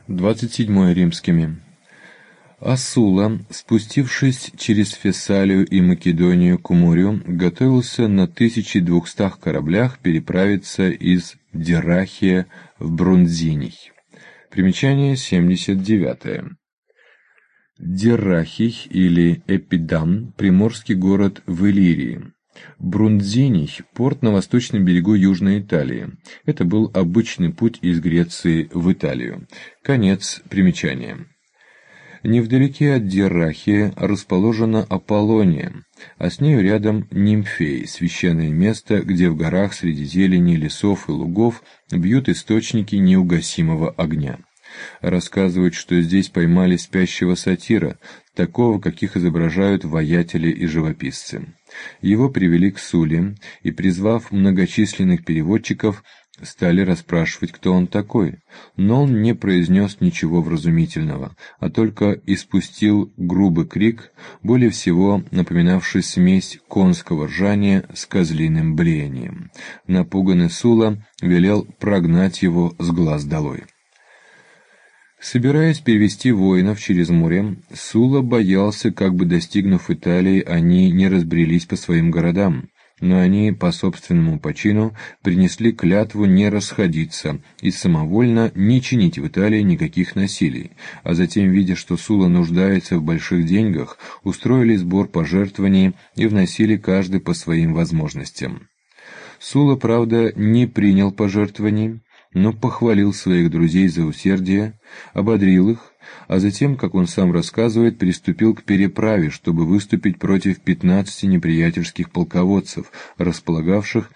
27 римскими. А Сула, спустившись через Фессалию и Македонию к морю, готовился на 1200 кораблях переправиться из Диррахия в Брунзиний. Примечание 79. Диррахий или Эпидам – приморский город в Иллирии. Брунзиний – порт на восточном берегу Южной Италии. Это был обычный путь из Греции в Италию. Конец примечания. Невдалеке от Диррахия расположена Аполлония, а с нею рядом Нимфей, священное место, где в горах среди зелени, лесов и лугов бьют источники неугасимого огня. Рассказывают, что здесь поймали спящего сатира, такого, каких изображают воятели и живописцы. Его привели к Суле и, призвав многочисленных переводчиков, стали расспрашивать, кто он такой, но он не произнес ничего вразумительного, а только испустил грубый крик, более всего напоминавший смесь конского ржания с козлиным блеянием. Напуганный Сула велел прогнать его с глаз долой. Собираясь перевести воинов через море, Сула боялся, как бы достигнув Италии, они не разбрелись по своим городам. Но они по собственному почину принесли клятву не расходиться и самовольно не чинить в Италии никаких насилий, а затем, видя, что Сула нуждается в больших деньгах, устроили сбор пожертвований и вносили каждый по своим возможностям. Сула, правда, не принял пожертвований, но похвалил своих друзей за усердие, ободрил их, а затем, как он сам рассказывает, приступил к переправе, чтобы выступить против 15 неприятельских полководцев, располагавших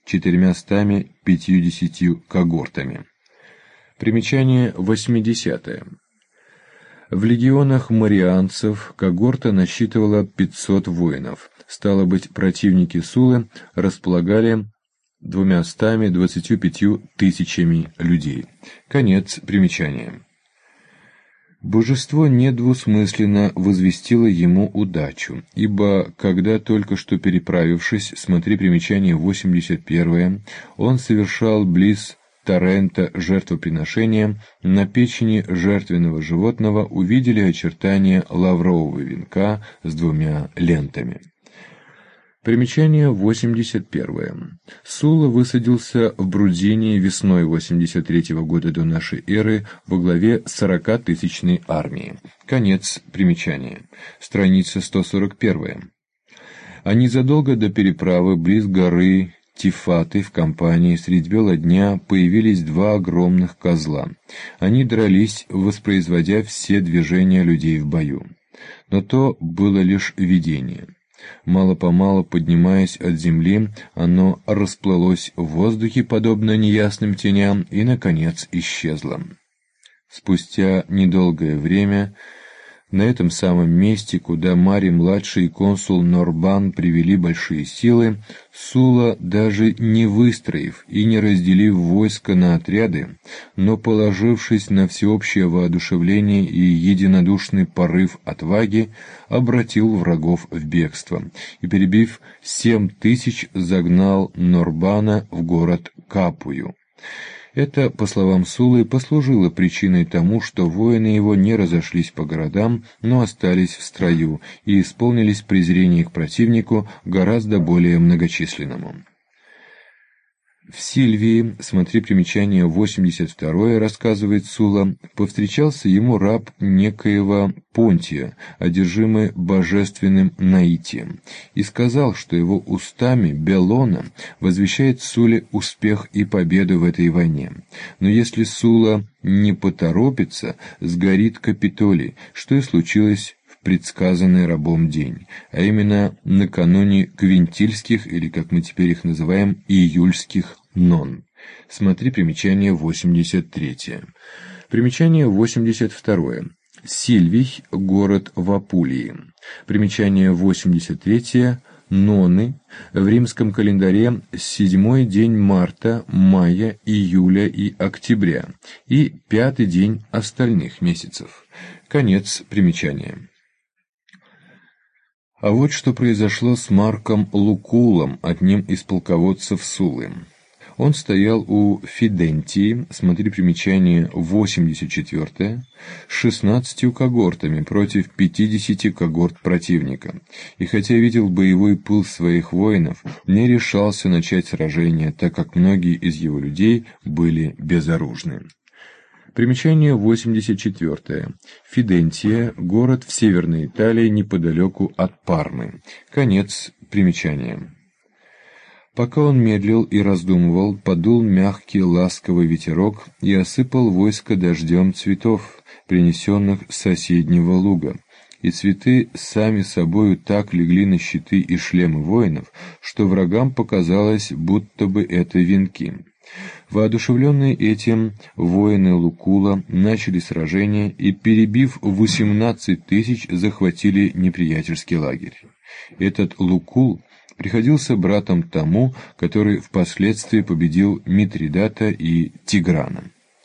450 когортами. Примечание 80. В легионах марианцев когорта насчитывала 500 воинов. Стало быть, противники Сулы располагали 225 тысячами людей. Конец примечания. Божество недвусмысленно возвестило ему удачу, ибо, когда только что переправившись, смотри примечание 81, он совершал близ Тарента жертвоприношения, на печени жертвенного животного увидели очертания лаврового венка с 2 лентами. Примечание 81. Сула высадился в Брудинии весной 83 года до нашей эры во главе 40-тысячной армии. Конец примечания. Страница 141. А незадолго до переправы близ горы Тифаты в компании средь бела дня появились 2 огромных козла. Они дрались, воспроизводя все движения людей в бою. Но то было лишь видение. Мало-помалу поднимаясь от земли, оно расплылось в воздухе, подобно неясным теням, и, наконец, исчезло. Спустя недолгое время на этом самом месте, куда Марий-младший и консул Норбан привели большие силы, Сула, даже не выстроив и не разделив войско на отряды, но положившись на всеобщее воодушевление и единодушный порыв отваги, обратил врагов в бегство и, перебив 7000, загнал Норбана в город Капую. Это, по словам Сулы, послужило причиной тому, что воины его не разошлись по городам, но остались в строю и исполнились презрения к противнику гораздо более многочисленному. В Сильвии, смотри примечание 82, рассказывает Сула, повстречался ему раб некоего Понтия, одержимый божественным наитием, и сказал, что его устами Белона возвещает Суле успех и победу в этой войне. Но если Сула не поторопится, сгорит Капитолий, что и случилось в предсказанный рабом день, а именно накануне Квинтильских, или, как мы теперь их называем, июльских нон. Смотри примечание 83. Примечание 82. Сильвий, город в Апулии. Примечание 83. Ноны. В римском календаре 7-й день марта, мая, июля и октября и 5-й день остальных месяцев. Конец примечания. А вот что произошло с Марком Лукулом, одним из полководцев Сулы. Он стоял у Фидентии, смотри примечание 84, с 16 когортами против 50 когорт противника, и хотя видел боевой пыл своих воинов, не решался начать сражение, так как многие из его людей были безоружны. Примечание 84. Фидентия – город в Северной Италии неподалеку от Пармы. Конец примечания. Пока он медлил и раздумывал, подул мягкий ласковый ветерок и осыпал войско дождем цветов, принесенных с соседнего луга. И цветы сами собою так легли на щиты и шлемы воинов, что врагам показалось, будто бы это венки. Воодушевленные этим, воины Лукула начали сражение и, перебив 18 тысяч, захватили неприятельский лагерь. Этот Лукул приходился братом тому, который впоследствии победил Митридата и Тиграна.